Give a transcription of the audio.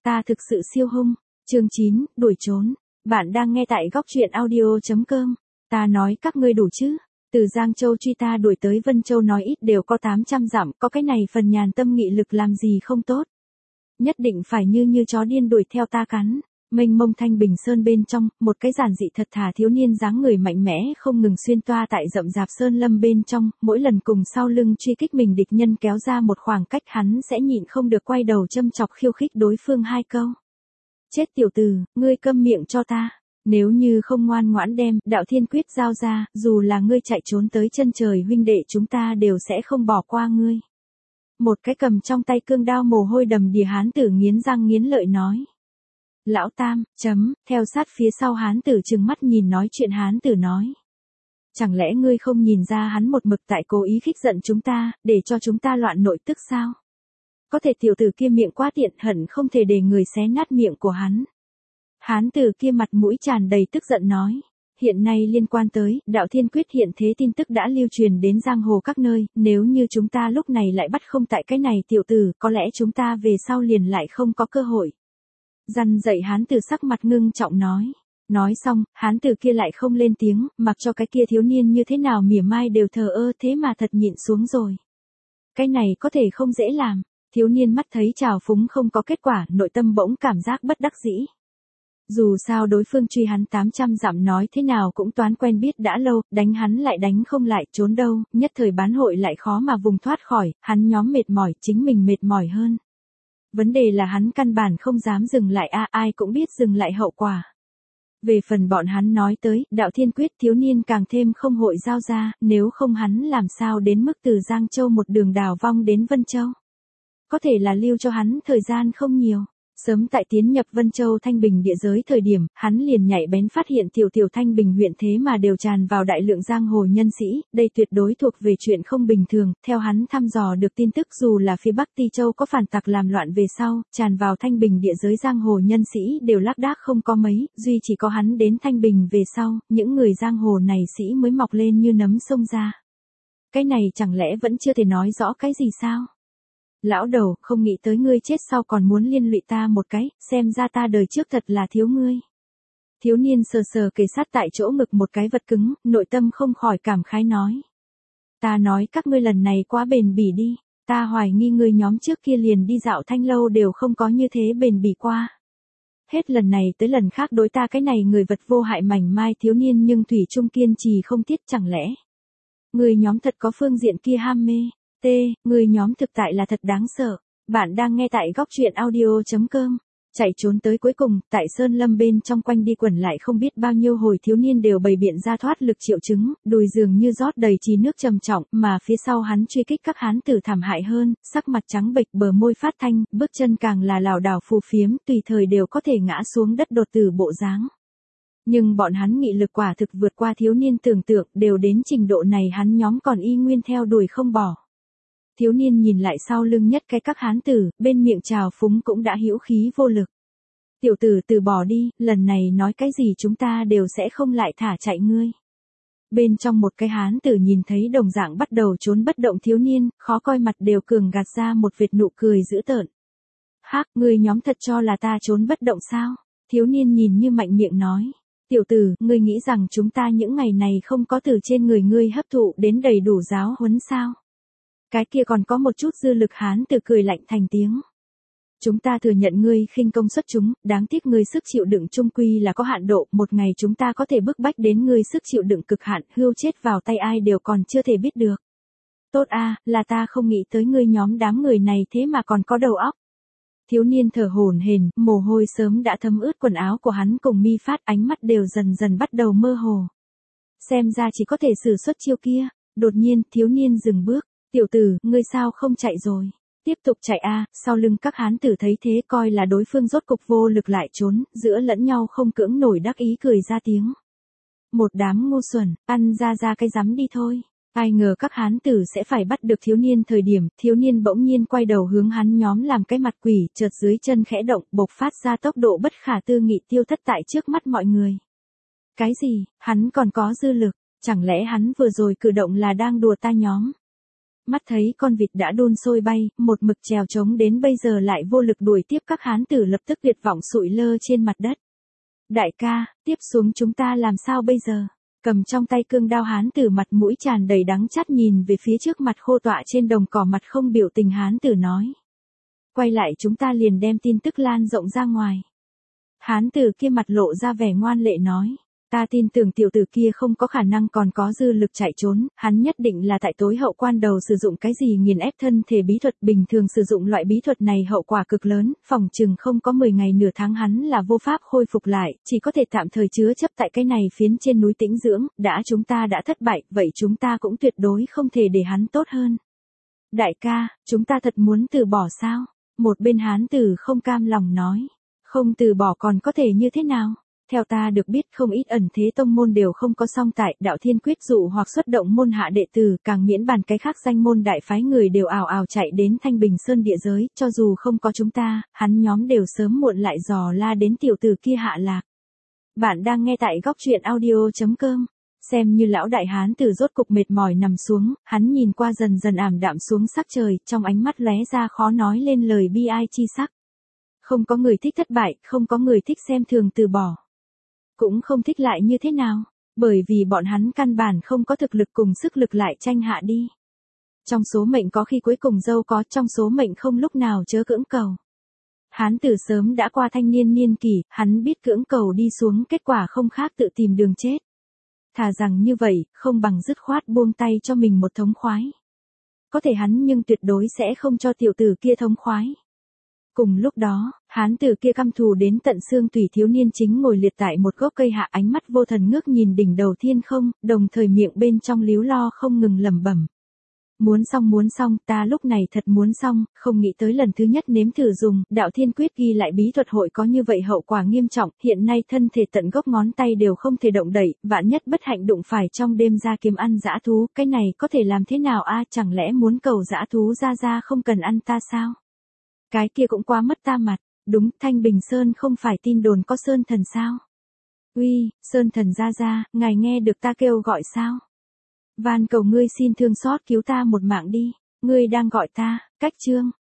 Ta thực sự siêu hung. Chương 9, đuổi trốn. Bạn đang nghe tại góc truyện audio.com. Ta nói các ngươi đủ chứ. Từ Giang Châu truy ta đuổi tới Vân Châu nói ít đều có 800 dặm, có cái này phần nhàn tâm nghị lực làm gì không tốt. Nhất định phải như chó điên đuổi theo ta cắn. Mênh mông thanh bình sơn bên trong, một cái giản dị thật thà thiếu niên dáng người mạnh mẽ không ngừng xuyên toa tại rậm rạp sơn lâm bên trong, mỗi lần cùng sau lưng truy kích mình địch nhân kéo ra một khoảng cách hắn sẽ nhịn không được quay đầu châm chọc khiêu khích đối phương hai câu. Chết tiểu tử, ngươi câm miệng cho ta. Nếu như không ngoan ngoãn đem đạo thiên quyết giao ra, dù là ngươi chạy trốn tới chân trời huynh đệ chúng ta đều sẽ không bỏ qua ngươi. Một cái cầm trong tay cương đao mồ hôi đầm đìa hán tử nghiến răng nghiến lợi nói. Lão Tam, theo sát phía sau hán tử trừng mắt nhìn nói chuyện hán tử nói. Chẳng lẽ ngươi không nhìn ra hắn một mực tại cố ý khích giận chúng ta, để cho chúng ta loạn nội tức sao? Có thể tiểu tử kia miệng quá tiện hận không thể để người xé nát miệng của hắn. Hán tử kia mặt mũi tràn đầy tức giận nói. Hiện nay liên quan tới đạo thiên quyết hiện thế tin tức đã lưu truyền đến giang hồ các nơi, nếu như chúng ta lúc này lại bắt không tại cái này tiểu tử, có lẽ chúng ta về sau liền lại không có cơ hội. Dằn dậy hán tử sắc mặt ngưng trọng nói. Nói xong, hán tử kia lại không lên tiếng, mặc cho cái kia thiếu niên như thế nào mỉa mai đều thờ ơ thế mà thật nhịn xuống rồi. Cái này có thể không dễ làm. Thiếu niên mắt thấy trào phúng không có kết quả, nội tâm bỗng cảm giác bất đắc dĩ. Dù sao đối phương truy hắn 800 dặm nói thế nào cũng toán quen biết đã lâu, đánh hắn lại đánh không lại trốn đâu, nhất thời bán hội lại khó mà vùng thoát khỏi, hắn nhóm mệt mỏi, chính mình mệt mỏi hơn. Vấn đề là hắn căn bản không dám dừng lại ai cũng biết dừng lại hậu quả. Về phần bọn hắn nói tới, đạo thiên quyết thiếu niên càng thêm không hội giao ra, nếu không hắn làm sao đến mức từ Giang Châu một đường đào vong đến Vân Châu. Có thể là lưu cho hắn thời gian không nhiều. Sớm tại tiến nhập Vân Châu Thanh Bình địa giới thời điểm, hắn liền nhạy bén phát hiện tiểu Thanh Bình huyện thế mà đều tràn vào đại lượng giang hồ nhân sĩ, đây tuyệt đối thuộc về chuyện không bình thường, theo hắn thăm dò được tin tức dù là phía Bắc Ti Châu có phản tặc làm loạn về sau, tràn vào Thanh Bình địa giới giang hồ nhân sĩ đều lác đác không có mấy, duy chỉ có hắn đến Thanh Bình về sau, những người giang hồ này sĩ mới mọc lên như nấm sông ra. Cái này chẳng lẽ vẫn chưa thể nói rõ cái gì sao? Lão đầu, không nghĩ tới ngươi chết sau còn muốn liên lụy ta một cái, xem ra ta đời trước thật là thiếu ngươi. Thiếu niên sờ kề sát tại chỗ ngực một cái vật cứng, nội tâm không khỏi cảm khái nói. Ta nói các ngươi lần này quá bền bỉ đi, ta hoài nghi ngươi nhóm trước kia liền đi dạo Thanh Lâu đều không có như thế bền bỉ qua. Hết lần này tới lần khác đối ta cái này người vật vô hại mảnh mai thiếu niên nhưng thủy chung kiên trì không tiết chẳng lẽ. Ngươi nhóm thật có phương diện kia ham mê. Người nhóm thực tại là thật đáng sợ. Bạn đang nghe tại góc truyện audio.com. Chạy trốn tới cuối cùng, tại sơn lâm bên trong quanh đi quẩn lại không biết bao nhiêu hồi thiếu niên đều bày biện ra thoát lực triệu chứng, đùi dường như rót đầy trì nước trầm trọng, mà phía sau hắn truy kích các hán tử thảm hại hơn, sắc mặt trắng bệch bờ môi phát thanh, bước chân càng là lảo đảo phù phiếm, tùy thời đều có thể ngã xuống đất đột tử bộ dáng. Nhưng bọn hắn nghị lực quả thực vượt qua thiếu niên tưởng tượng, đều đến trình độ này hắn nhóm còn y nguyên theo đuổi không bỏ. Thiếu niên nhìn lại sau lưng nhất cái các hán tử, bên miệng trào phúng cũng đã hữu khí vô lực. Tiểu tử từ bỏ đi, lần này nói cái gì chúng ta đều sẽ không lại thả chạy ngươi. Bên trong một cái hán tử nhìn thấy đồng dạng bắt đầu trốn bất động thiếu niên, khó coi mặt đều cường gạt ra một vệt nụ cười dữ tợn. Hắc, ngươi nhóm thật cho là ta trốn bất động sao? Thiếu niên nhìn như mạnh miệng nói. Tiểu tử, ngươi nghĩ rằng chúng ta những ngày này không có từ trên người ngươi hấp thụ đến đầy đủ giáo huấn sao? Cái kia còn có một chút dư lực hán tử cười lạnh thành tiếng. Chúng ta thừa nhận ngươi khinh công xuất chúng, đáng tiếc ngươi sức chịu đựng chung quy là có hạn độ, một ngày chúng ta có thể bức bách đến ngươi sức chịu đựng cực hạn, hươu chết vào tay ai đều còn chưa thể biết được. Tốt là ta không nghĩ tới ngươi nhóm đám người này thế mà còn có đầu óc. Thiếu niên thở hổn hển, mồ hôi sớm đã thấm ướt quần áo của hắn cùng mi phát, ánh mắt đều dần dần bắt đầu mơ hồ. Xem ra chỉ có thể sử xuất chiêu kia, đột nhiên thiếu niên dừng bước. Tiểu tử, ngươi sao không chạy rồi? Tiếp tục chạy sau lưng các hán tử thấy thế coi là đối phương rốt cục vô lực lại trốn, giữa lẫn nhau không cưỡng nổi đắc ý cười ra tiếng. Một đám ngu xuẩn, ăn ra cái rắm đi thôi. Ai ngờ các hán tử sẽ phải bắt được thiếu niên thời điểm, thiếu niên bỗng nhiên quay đầu hướng hắn nhóm làm cái mặt quỷ, chợt dưới chân khẽ động, bộc phát ra tốc độ bất khả tư nghị tiêu thất tại trước mắt mọi người. Cái gì, hắn còn có dư lực, chẳng lẽ hắn vừa rồi cử động là đang đùa ta nhóm? Mắt thấy con vịt đã đun sôi bay, một mực trèo trống đến bây giờ lại vô lực đuổi tiếp các hán tử lập tức tuyệt vọng sụi lơ trên mặt đất. Đại ca, tiếp xuống chúng ta làm sao bây giờ? Cầm trong tay cương đao hán tử mặt mũi tràn đầy đắng chát nhìn về phía trước mặt khô tọa trên đồng cỏ mặt không biểu tình hán tử nói. Quay lại chúng ta liền đem tin tức lan rộng ra ngoài. Hán tử kia mặt lộ ra vẻ ngoan lệ nói. Ta tin tưởng tiểu tử kia không có khả năng còn có dư lực chạy trốn, hắn nhất định là tại tối hậu quan đầu sử dụng cái gì nghiền ép thân thể bí thuật, bình thường sử dụng loại bí thuật này hậu quả cực lớn, phòng chừng không có 10 ngày nửa tháng hắn là vô pháp khôi phục lại, chỉ có thể tạm thời chứa chấp tại cái này phiến trên núi tĩnh dưỡng, chúng ta đã thất bại, vậy chúng ta cũng tuyệt đối không thể để hắn tốt hơn. Đại ca, chúng ta thật muốn từ bỏ sao? Một bên hán tử không cam lòng nói, không từ bỏ còn có thể như thế nào? Theo ta được biết không ít ẩn thế tông môn đều không có song tại đạo thiên quyết dụ hoặc xuất động môn hạ đệ tử, càng miễn bàn cái khác danh môn đại phái người đều ào ào chạy đến Thanh Bình Sơn địa giới, cho dù không có chúng ta, hắn nhóm đều sớm muộn lại dò la đến tiểu tử kia hạ lạc. Bạn đang nghe tại góc truyện audio.com. Xem như lão đại hán tử rốt cục mệt mỏi nằm xuống, hắn nhìn qua dần dần ảm đạm xuống sắc trời, trong ánh mắt lóe ra khó nói lên lời bi ai chi sắc. Không có người thích thất bại, không có người thích xem thường từ bỏ. Cũng không thích lại như thế nào, bởi vì bọn hắn căn bản không có thực lực cùng sức lực lại tranh hạ đi. Trong số mệnh có khi cuối cùng dâu có, trong số mệnh không lúc nào chớ cưỡng cầu. Hán tử sớm đã qua thanh niên niên kỷ, hắn biết cưỡng cầu đi xuống kết quả không khác tự tìm đường chết. Thà rằng như vậy, không bằng dứt khoát buông tay cho mình một thống khoái. Có thể hắn nhưng tuyệt đối sẽ không cho tiểu tử kia thống khoái. Cùng lúc đó, hán tử kia căm thù đến tận xương tủy thiếu niên chính ngồi liệt tại một gốc cây hạ, ánh mắt vô thần ngước nhìn đỉnh đầu thiên không, đồng thời miệng bên trong líu lo không ngừng lẩm bẩm. Muốn xong, ta lúc này thật muốn xong, không nghĩ tới lần thứ nhất nếm thử dùng, đạo thiên quyết ghi lại bí thuật hội có như vậy hậu quả nghiêm trọng, hiện nay thân thể tận gốc ngón tay đều không thể động đậy, vạn nhất bất hạnh đụng phải trong đêm ra kiếm ăn dã thú, cái này có thể làm thế nào a? Chẳng lẽ muốn cầu dã thú ra không cần ăn ta sao? Cái kia cũng quá mất ta mặt, đúng, Thanh Bình Sơn không phải tin đồn có Sơn Thần sao? Uy, Sơn Thần ra, ngài nghe được ta kêu gọi sao? Van cầu ngươi xin thương xót cứu ta một mạng đi, ngươi đang gọi ta, cách chương.